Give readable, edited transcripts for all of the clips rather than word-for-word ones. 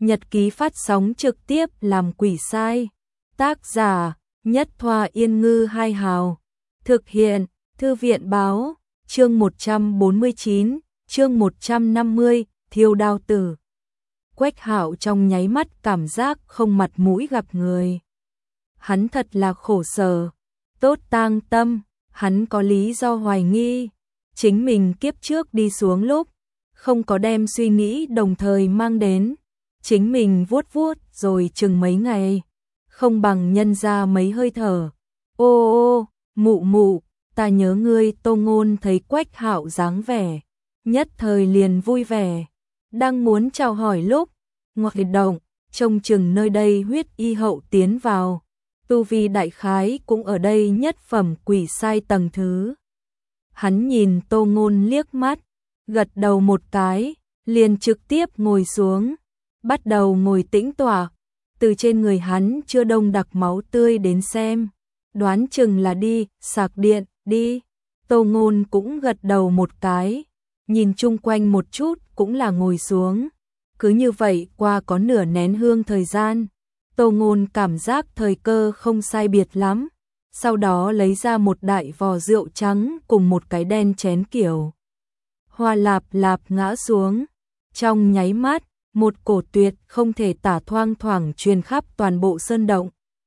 Nhật ký phát sóng trực tiếp làm quỷ sai. Tác giả Nhất Thoa Yên Ngư Hai Hào. Thực hiện Thư viện báo. Chương 149, chương 150, Thiêu Đao Tử. Quách Hạo trong nháy mắt cảm giác không mặt mũi gặp người. Hắn thật là khổ sở. Tốt tang tâm, hắn có lý do hoài nghi. Chính mình kiếp trước đi xuống lúc, không có đem suy nghĩ đồng thời mang đến. Chính mình vuốt vuốt rồi chừng mấy ngày, không bằng nhân ra mấy hơi thở. Ô ô, mụ mụ, ta nhớ ngươi. Tô Ngôn thấy Quách Hạo dáng vẻ, nhất thời liền vui vẻ. Đang muốn chào hỏi lúc, ngoại động, trông chừng nơi đây huyết y hậu tiến vào. Tu vi đại khái cũng ở đây nhất phẩm quỷ sai tầng thứ. Hắn nhìn Tô Ngôn liếc mắt, gật đầu một cái, liền trực tiếp ngồi xuống, bắt đầu ngồi tĩnh tọa. Từ trên người hắn chưa đông đặc máu tươi đến xem, đoán chừng là đi sạc điện, đi. Tô Ngôn cũng gật đầu một cái, nhìn chung quanh một chút cũng là ngồi xuống. Cứ như vậy qua có nửa nén hương thời gian, Tô Ngôn cảm giác thời cơ không sai biệt lắm. Sau đó lấy ra một đại vò rượu trắng cùng một cái đen chén kiểu hoa lạp lạp ngã xuống. Trong nháy mắt, một cổ tuyệt không thể tả thoang thoảng truyền khắp toàn bộ sơn động,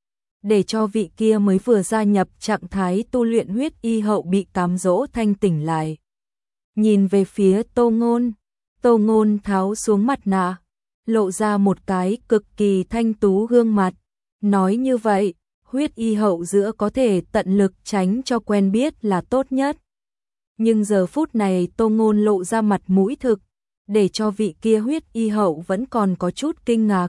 để cho vị kia mới vừa gia nhập trạng thái tu luyện huyết y hậu bị cám dỗ thanh tỉnh lại. Nhìn về phía Tô Ngôn, Tô Ngôn tháo xuống mặt nạ, lộ ra một cái cực kỳ thanh tú gương mặt, nói như vậy, huyết y hậu giữa có thể tận lực tránh cho quen biết là tốt nhất. Nhưng giờ phút này Tô Ngôn lộ ra mặt mũi thực, để cho vị kia huyết y hậu vẫn còn có chút kinh ngạc.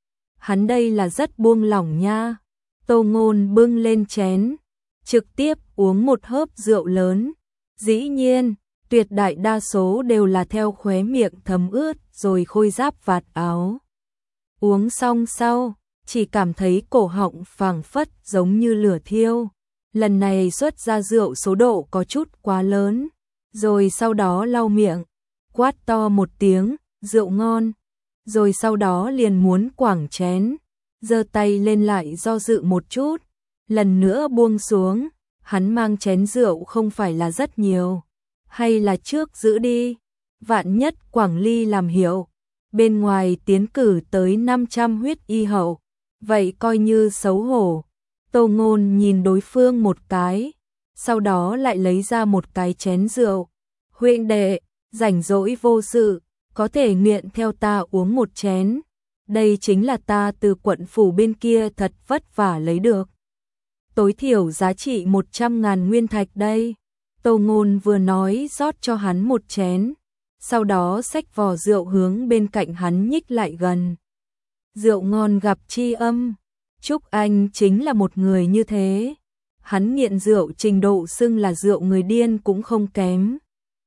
Hắn đây là rất buông lỏng nha. Tô Ngôn bưng lên chén, trực tiếp uống một hớp rượu lớn. Dĩ nhiên, tuyệt đại đa số đều là theo khóe miệng thấm ướt rồi khôi giáp vạt áo. Uống xong sau, chỉ cảm thấy cổ họng phảng phất giống như lửa thiêu. Lần này xuất ra rượu số độ có chút quá lớn, rồi sau đó lau miệng, quát to một tiếng, rượu ngon, rồi sau đó liền muốn quảng chén, giơ tay lên lại do dự một chút, lần nữa buông xuống. Hắn mang chén rượu không phải là rất nhiều, hay là trước giữ đi, vạn nhất Quảng Ly làm hiệu, bên ngoài tiến cử tới 500 huyết y hậu, vậy coi như xấu hổ. Tô Ngôn nhìn đối phương một cái, sau đó lại lấy ra một cái chén rượu. Huynh đệ, rảnh rỗi vô sự, có thể nguyện theo ta uống một chén. Đây chính là ta từ quận phủ bên kia thật vất vả lấy được. Tối thiểu giá trị 100.000 nguyên thạch đây. Tô Ngôn vừa nói rót cho hắn một chén, sau đó xách vò rượu hướng bên cạnh hắn nhích lại gần. Rượu ngon gặp tri âm. Trúc Anh chính là một người như thế. Hắn nghiện rượu trình độ xưng là rượu người điên cũng không kém.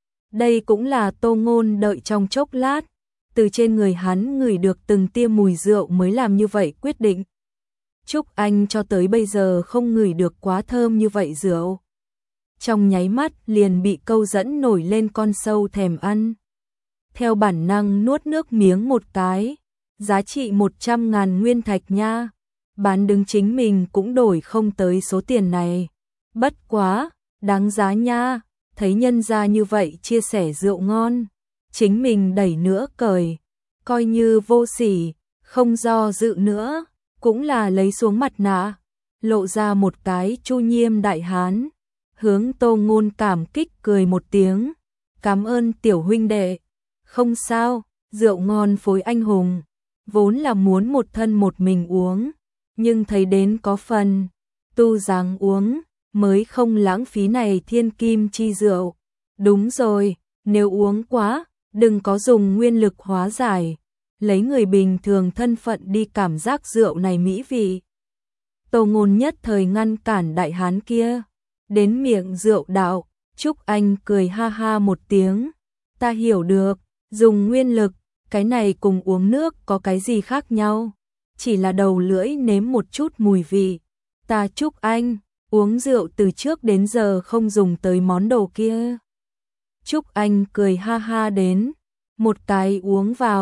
Đây cũng là Tô Ngôn đợi trong chốc lát, từ trên người hắn ngửi được từng tia mùi rượu mới làm như vậy quyết định. Trúc Anh cho tới bây giờ không ngửi được quá thơm như vậy rượu. Trong nháy mắt liền bị câu dẫn nổi lên con sâu thèm ăn. Theo bản năng nuốt nước miếng một cái, giá trị 100.000 nguyên thạch nha. Bán đứng chính mình cũng đổi không tới số tiền này. Bất quá, đáng giá nha, thấy nhân gia như vậy chia sẻ rượu ngon, chính mình đẩy nữa cười, coi như vô sỉ, không do dự nữa, cũng là lấy xuống mặt nạ, lộ ra một cái chu nhiêm đại hán, hướng Tô Ngôn cảm kích cười một tiếng, cảm ơn tiểu huynh đệ. Không sao, rượu ngon phối anh hùng, vốn là muốn một thân một mình uống, nhưng thấy đến có phần tu dáng uống, mới không lãng phí này thiên kim chi rượu. Đúng rồi, nếu uống quá, đừng có dùng nguyên lực hóa giải, lấy người bình thường thân phận đi cảm giác rượu này mỹ vị. Tô Ngôn nhất thời ngăn cản đại hán kia, đến miệng rượu đạo. Trúc Anh cười ha ha một tiếng, ta hiểu được, dùng nguyên lực, cái này cùng uống nước có cái gì khác nhau, chỉ là đầu lưỡi nếm một chút mùi vị. Ta Trúc Anh, uống rượu từ trước đến giờ không dùng tới món đồ kia. Trúc Anh cười ha ha đến, một cái uống vào,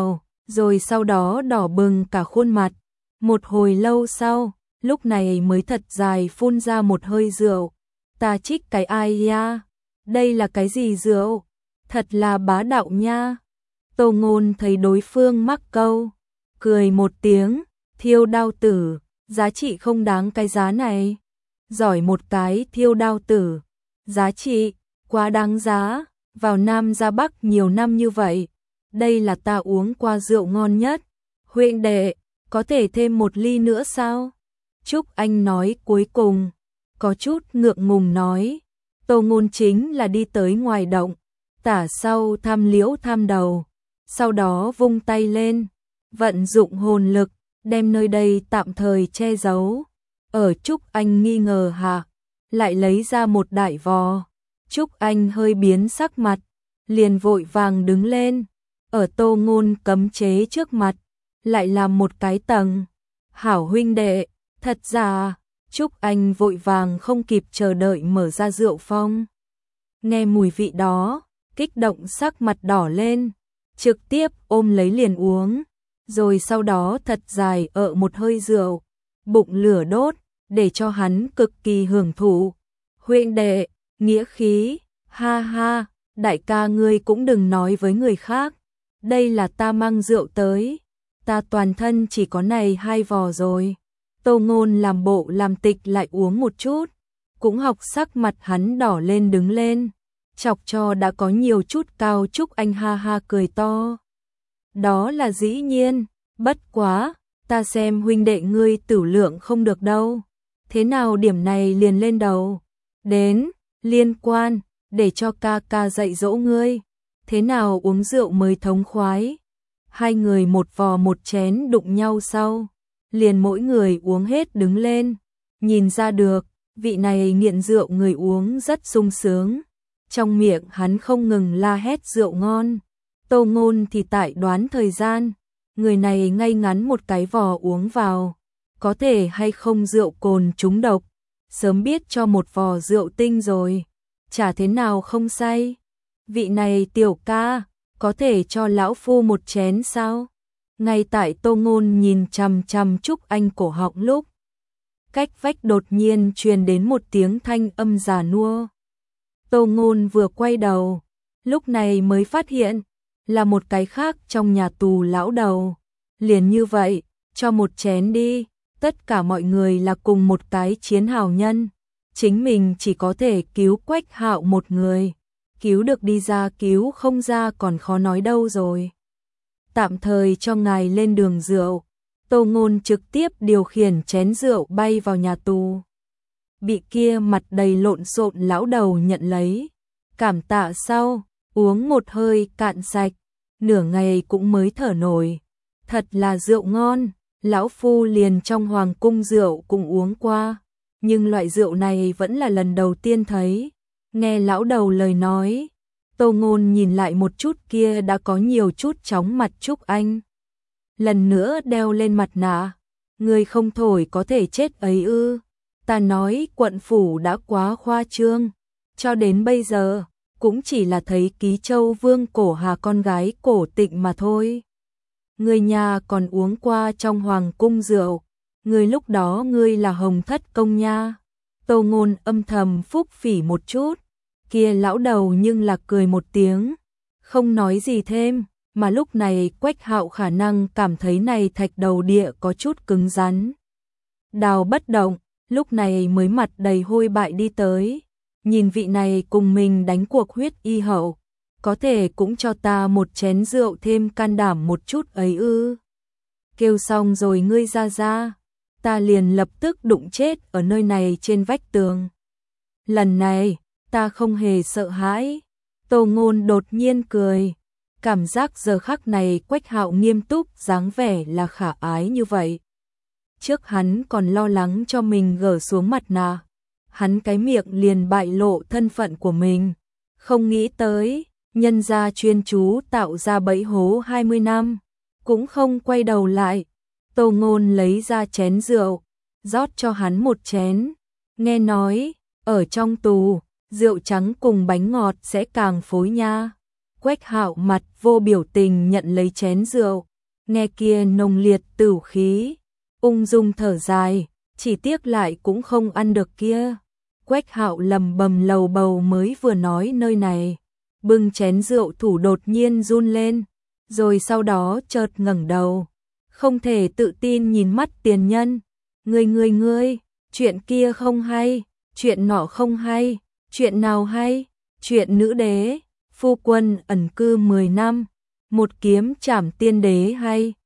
rồi sau đó đỏ bừng cả khuôn mặt. Một hồi lâu sau, lúc này mới thật dài phun ra một hơi rượu. Ta trích cái ai ya? Đây là cái gì rượu? Thật là bá đạo nha. Tô Ngôn thấy đối phương mắc câu, cười một tiếng, Thiêu Đao Tử, giá trị không đáng cái giá này. Giỏi một cái Thiêu Đao Tử, giá trị, quá đáng giá, vào Nam ra Bắc nhiều năm như vậy. Đây là ta uống qua rượu ngon nhất. Huynh đệ, có thể thêm một ly nữa sao? Trúc Anh nói cuối cùng, có chút ngượng ngùng nói. Tô Ngôn chính là đi tới ngoài động, tả sau tham liễu tham đầu, sau đó vung tay lên, vận dụng hồn lực, đem nơi đây tạm thời che giấu. Ở Trúc Anh nghi ngờ hạ, lại lấy ra một đại vò. Trúc Anh hơi biến sắc mặt, liền vội vàng đứng lên, ở Tô Ngôn cấm chế trước mặt, lại làm một cái tầng. Hảo huynh đệ, thật ra, Trúc Anh vội vàng không kịp chờ đợi mở ra rượu phong. Nghe mùi vị đó, kích động sắc mặt đỏ lên, trực tiếp ôm lấy liền uống, rồi sau đó thật dài một hơi rượu, bụng lửa đốt, để cho hắn cực kỳ hưởng thụ. Huynh đệ, nghĩa khí, ha ha, đại ca ngươi cũng đừng nói với người khác, đây là ta mang rượu tới, ta toàn thân chỉ có này 2 vò rồi. Tô Ngôn làm bộ làm tịch lại uống một chút, cũng học sắc mặt hắn đỏ lên đứng lên, chọc cho đã có nhiều chút cao. Trúc Anh ha ha cười to. Đó là dĩ nhiên, bất quá, ta xem huynh đệ ngươi tửu lượng không được đâu. Thế nào điểm này liền lên đầu? Đến, liên quan, để cho ca ca dạy dỗ ngươi. Thế nào uống rượu mới thống khoái? Hai người một vò một chén đụng nhau sau, liền mỗi người uống hết đứng lên. Nhìn ra được, vị này nghiện rượu người uống rất sung sướng. Trong miệng hắn không ngừng la hét rượu ngon. Tô Ngôn thì tại đoán thời gian, người này ngay ngắn một cái vò uống vào, có thể hay không rượu cồn trúng độc, sớm biết cho một vò rượu tinh rồi, chả thế nào không say. Vị này tiểu ca, có thể cho lão phu một chén sao? Ngay tại Tô Ngôn nhìn chằm chằm Trúc Anh cổ họng lúc, cách vách đột nhiên truyền đến một tiếng thanh âm già nua. Tô Ngôn vừa quay đầu, lúc này mới phát hiện là một cái khác trong nhà tù lão đầu. Liền như vậy, cho một chén đi, tất cả mọi người là cùng một cái chiến hào nhân, chính mình chỉ có thể cứu Quách Hạo một người, cứu được đi ra cứu không ra còn khó nói đâu rồi. Tạm thời cho ngài lên đường rượu. Tô Ngôn trực tiếp điều khiển chén rượu bay vào nhà tù. Bị kia mặt đầy lộn xộn lão đầu nhận lấy, cảm tạ sau, uống một hơi cạn sạch, nửa ngày cũng mới thở nổi. Thật là rượu ngon, lão phu liền trong hoàng cung rượu cũng uống qua, nhưng loại rượu này vẫn là lần đầu tiên thấy. Nghe lão đầu lời nói, Tô Ngôn nhìn lại một chút kia đã có nhiều chút chóng mặt Trúc Anh. Lần nữa đeo lên mặt nạ, người không thổi có thể chết ấy ư? Ta nói quận phủ đã quá khoa trương, cho đến bây giờ cũng chỉ là thấy Ký Châu Vương Cổ Hà con gái Cổ Tịnh mà thôi. Người nhà còn uống qua trong hoàng cung rượu, người lúc đó ngươi là Hồng Thất Công nha. Tô Ngôn âm thầm phúc phỉ một chút, kia lão đầu nhưng là cười một tiếng, không nói gì thêm, mà lúc này Quách Hạo khả năng cảm thấy này thạch đầu địa có chút cứng rắn. Đào bất động, lúc này mới mặt đầy hôi bại đi tới, nhìn vị này cùng mình đánh cuộc huyết y hậu, có thể cũng cho ta một chén rượu thêm can đảm một chút ấy ư? Kêu xong rồi ngươi ra, ta liền lập tức đụng chết ở nơi này trên vách tường. Lần này, ta không hề sợ hãi. Tô Ngôn đột nhiên cười, cảm giác giờ khắc này Quách Hạo nghiêm túc dáng vẻ là khả ái như vậy. Trước hắn còn lo lắng cho mình gỡ xuống mặt nạ, hắn cái miệng liền bại lộ thân phận của mình, không nghĩ tới, nhân gia chuyên chú tạo ra bẫy hố 20 năm, cũng không quay đầu lại. Tô Ngôn lấy ra chén rượu, rót cho hắn một chén, nghe nói, ở trong tù, rượu trắng cùng bánh ngọt sẽ càng phối nha. Quách Hạo mặt vô biểu tình nhận lấy chén rượu, nghe kia nồng liệt tửu khí, ung dung thở dài, chỉ tiếc lại cũng không ăn được kia. Quách Hạo lầm bầm lầu bầu mới vừa nói nơi này, bưng chén rượu thủ đột nhiên run lên, rồi sau đó chợt ngẩng đầu, không thể tự tin nhìn mắt tiền nhân. Ngươi, chuyện kia không hay, chuyện nọ không hay, chuyện nào hay, chuyện nữ đế, phu quân ẩn cư 10 năm, một kiếm trảm tiên đế hay,